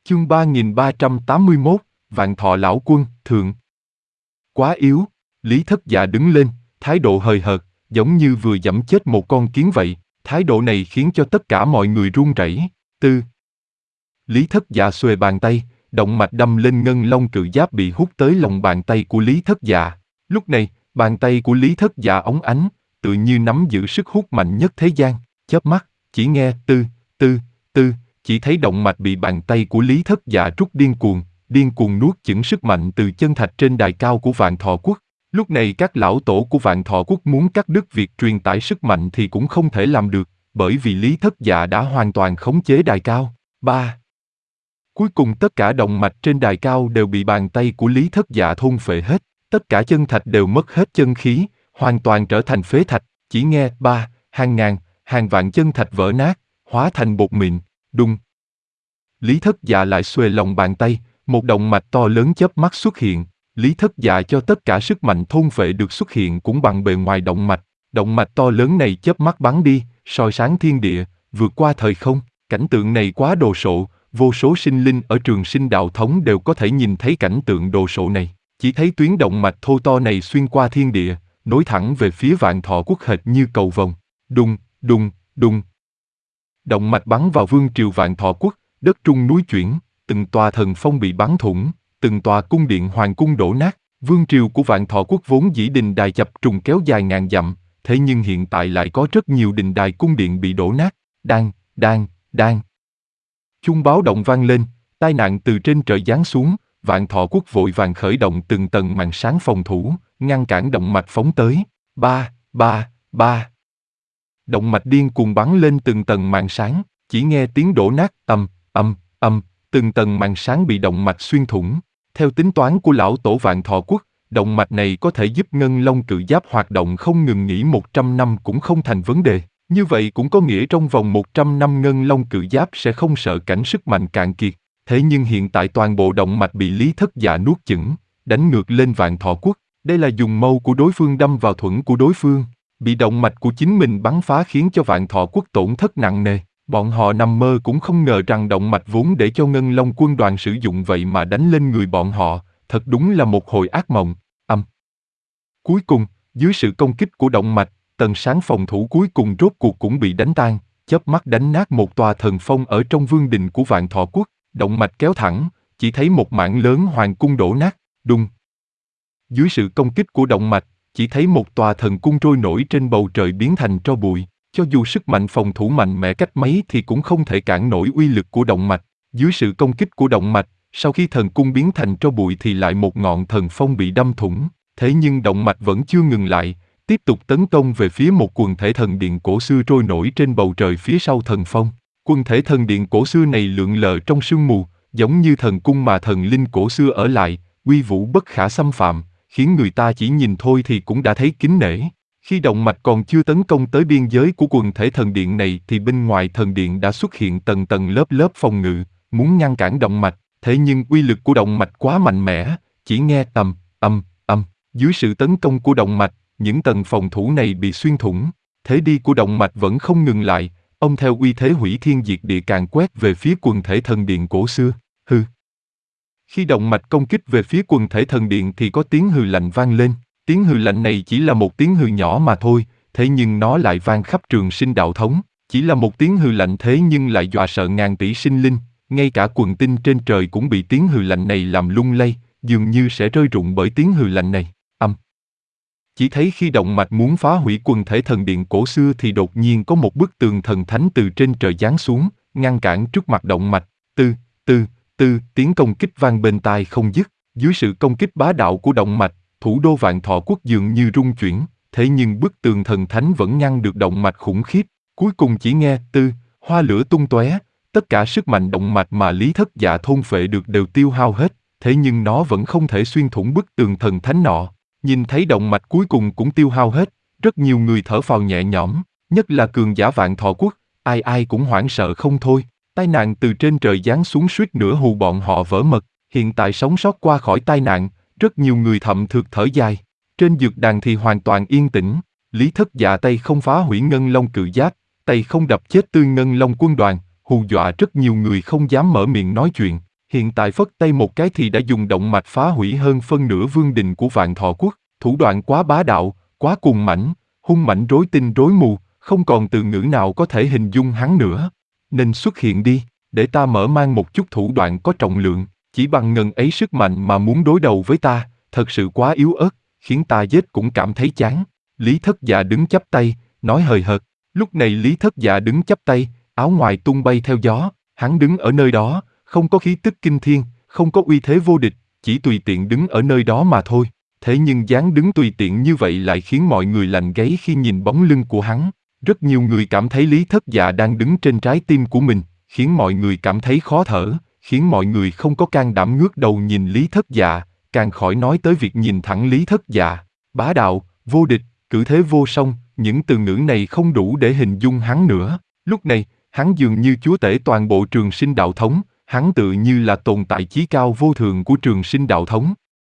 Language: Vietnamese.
Chương 3381, Vạn Thọ Lão Quân, Thượng. Quá yếu, Lý Thất Dạ đứng lên, thái độ hời hợt, giống như vừa giẫm chết một con kiến vậy, thái độ này khiến cho tất cả mọi người run rẩy. Lý Thất Dạ xuề bàn tay, động mạch đâm lên ngân long cự giáp bị hút tới lòng bàn tay của Lý Thất Dạ. Lúc này, bàn tay của Lý Thất Dạ óng ánh, tự như nắm giữ sức hút mạnh nhất thế gian, chớp mắt, chỉ nghe chỉ thấy động mạch bị bàn tay của Lý Thất Dạ rút điên cuồng nuốt chửng sức mạnh từ chân thạch trên đài cao của Vạn Thọ Quốc. Lúc này các lão tổ của Vạn Thọ Quốc muốn cắt đứt việc truyền tải sức mạnh thì cũng không thể làm được, bởi vì Lý Thất Dạ đã hoàn toàn khống chế đài cao. Cuối cùng tất cả động mạch trên đài cao đều bị bàn tay của Lý Thất Dạ thôn phệ hết, tất cả chân thạch đều mất hết chân khí, hoàn toàn trở thành phế thạch, chỉ nghe hàng ngàn, hàng vạn chân thạch vỡ nát, hóa thành bột mịn, đùng. Lý Thất Dạ lại xuề lòng bàn tay, một động mạch to lớn chớp mắt xuất hiện, Lý Thất Dạ cho tất cả sức mạnh thôn phệ được xuất hiện cũng bằng bề ngoài động mạch to lớn này chớp mắt bắn đi, soi sáng thiên địa, vượt qua thời không, cảnh tượng này quá đồ sộ, vô số sinh linh ở Trường Sinh Đạo Thống đều có thể nhìn thấy cảnh tượng đồ sộ này, chỉ thấy tuyến động mạch thô to này xuyên qua thiên địa, nối thẳng về phía Vạn Thọ Quốc hệt như cầu vồng, đùng. Động mạch bắn vào vương triều Vạn Thọ Quốc, đất trung núi chuyển, từng tòa thần phong bị bắn thủng, từng tòa cung điện hoàng cung đổ nát. Vương triều của Vạn Thọ Quốc vốn dĩ đình đài chập trùng kéo dài ngàn dặm, thế nhưng hiện tại lại có rất nhiều đình đài cung điện bị đổ nát. Đang. Chuông báo động vang lên, tai nạn từ trên trời giáng xuống, Vạn Thọ Quốc vội vàng khởi động từng tầng màn sáng phòng thủ, ngăn cản động mạch phóng tới. Ba. Động mạch điên cuồng bắn lên từng tầng màn sáng, chỉ nghe tiếng đổ nát, từng tầng màn sáng bị động mạch xuyên thủng. Theo tính toán của lão tổ Vạn Thọ Quốc, động mạch này có thể giúp ngân long cự giáp hoạt động không ngừng nghỉ 100 năm cũng không thành vấn đề. Như vậy cũng có nghĩa trong vòng 100 năm ngân long cự giáp sẽ không sợ cảnh sức mạnh cạn kiệt. Thế nhưng hiện tại toàn bộ động mạch bị Lý Thất Dạ nuốt chửng, đánh ngược lên Vạn Thọ Quốc. Đây là dùng mâu của đối phương đâm vào thuẫn của đối phương. Bị động mạch của chính mình bắn phá khiến cho Vạn Thọ Quốc tổn thất nặng nề. Bọn họ nằm mơ cũng không ngờ rằng động mạch vốn để cho Ngân Long quân đoàn sử dụng vậy mà đánh lên người bọn họ, thật đúng là một hồi ác mộng. Cuối cùng, dưới sự công kích của động mạch, tầng sáng phòng thủ cuối cùng rốt cuộc cũng bị đánh tan, chớp mắt đánh nát một tòa thần phong ở trong vương đình của Vạn Thọ Quốc. Động mạch kéo thẳng, chỉ thấy một mảng lớn hoàng cung đổ nát, đùng. Dưới sự công kích của động mạch, chỉ thấy một tòa thần cung trôi nổi trên bầu trời biến thành tro bụi. Cho dù sức mạnh phòng thủ mạnh mẽ cách mấy thì cũng không thể cản nổi uy lực của động mạch. Dưới sự công kích của động mạch, sau khi thần cung biến thành tro bụi thì lại một ngọn thần phong bị đâm thủng. Thế nhưng động mạch vẫn chưa ngừng lại, tiếp tục tấn công về phía một quần thể thần điện cổ xưa trôi nổi trên bầu trời phía sau thần phong. Quần thể thần điện cổ xưa này lượn lờ trong sương mù, giống như thần cung mà thần linh cổ xưa ở lại, uy vũ bất khả xâm phạm, khiến người ta chỉ nhìn thôi thì cũng đã thấy kính nể. Khi động mạch còn chưa tấn công tới biên giới của quần thể thần điện này thì bên ngoài thần điện đã xuất hiện tầng tầng lớp phòng ngự, muốn ngăn cản động mạch, thế nhưng uy lực của động mạch quá mạnh mẽ, chỉ nghe dưới sự tấn công của động mạch, những tầng phòng thủ này bị xuyên thủng, thế đi của động mạch vẫn không ngừng lại, ông theo uy thế hủy thiên diệt địa càn quét về phía quần thể thần điện cổ xưa. Hừ. Khi động mạch công kích về phía quần thể thần điện thì có tiếng hừ lạnh vang lên. Tiếng hừ lạnh này chỉ là một tiếng hừ nhỏ mà thôi, thế nhưng nó lại vang khắp Trường Sinh Đạo Thống. Chỉ là một tiếng hừ lạnh thế nhưng lại dọa sợ ngàn tỷ sinh linh, ngay cả quần tinh trên trời cũng bị tiếng hừ lạnh này làm lung lay, dường như sẽ rơi rụng bởi tiếng hừ lạnh này. Chỉ thấy khi động mạch muốn phá hủy quần thể thần điện cổ xưa thì đột nhiên có một bức tường thần thánh từ trên trời giáng xuống, ngăn cản trước mặt động mạch. Tiếng công kích vang bên tai không dứt. Dưới sự công kích bá đạo của động mạch, thủ đô Vạn Thọ Quốc dường như rung chuyển, thế nhưng bức tường thần thánh vẫn ngăn được động mạch khủng khiếp. Cuối cùng chỉ nghe hoa lửa tung tóe, tất cả sức mạnh động mạch mà Lý Thất Dạ thôn phệ được đều tiêu hao hết, thế nhưng nó vẫn không thể xuyên thủng bức tường thần thánh nọ. Nhìn thấy động mạch cuối cùng cũng tiêu hao hết, rất nhiều người thở phào nhẹ nhõm, nhất là cường giả Vạn Thọ Quốc, ai cũng hoảng sợ không thôi. Tai nạn từ trên trời giáng xuống suýt nữa hù bọn họ vỡ mật, hiện tại sống sót qua khỏi tai nạn, rất nhiều người thầm thượt thở dài. Trên dược đàn thì hoàn toàn yên tĩnh, Lý Thất Dạ tay không phá hủy ngân long cự giáp, tay không đập chết tươi ngân long quân đoàn, hù dọa rất nhiều người không dám mở miệng nói chuyện. hiện tại phất tay một cái thì đã dùng động mạch phá hủy hơn phân nửa vương đình của Vạn Thọ Quốc, thủ đoạn quá bá đạo, quá cuồng mãnh, hung mãnh rối tinh rối mù, không còn từ ngữ nào có thể hình dung hắn nữa. Nên xuất hiện đi, để ta mở mang một chút thủ đoạn có trọng lượng, chỉ bằng ngần ấy sức mạnh mà muốn đối đầu với ta, thật sự quá yếu ớt, khiến ta giết cũng cảm thấy chán. Lý Thất Dạ đứng chắp tay, nói hời hợt. Lúc này Lý Thất Dạ đứng chắp tay, áo ngoài tung bay theo gió, hắn đứng ở nơi đó, không có khí tức kinh thiên, không có uy thế vô địch, chỉ tùy tiện đứng ở nơi đó mà thôi. Thế nhưng dáng đứng tùy tiện như vậy lại khiến mọi người lạnh gáy khi nhìn bóng lưng của hắn. Rất nhiều người cảm thấy Lý Thất Dạ đang đứng trên trái tim của mình, khiến mọi người cảm thấy khó thở, khiến mọi người không có can đảm ngước đầu nhìn Lý Thất Dạ, càng khỏi nói tới việc nhìn thẳng Lý Thất Dạ. Bá đạo, vô địch, cử thế vô song, những từ ngữ này không đủ để hình dung hắn nữa. Lúc này, hắn dường như chúa tể toàn bộ Trường Sinh đạo thống, hắn tự như là tồn tại chí cao vô thượng của Trường Sinh đạo thống.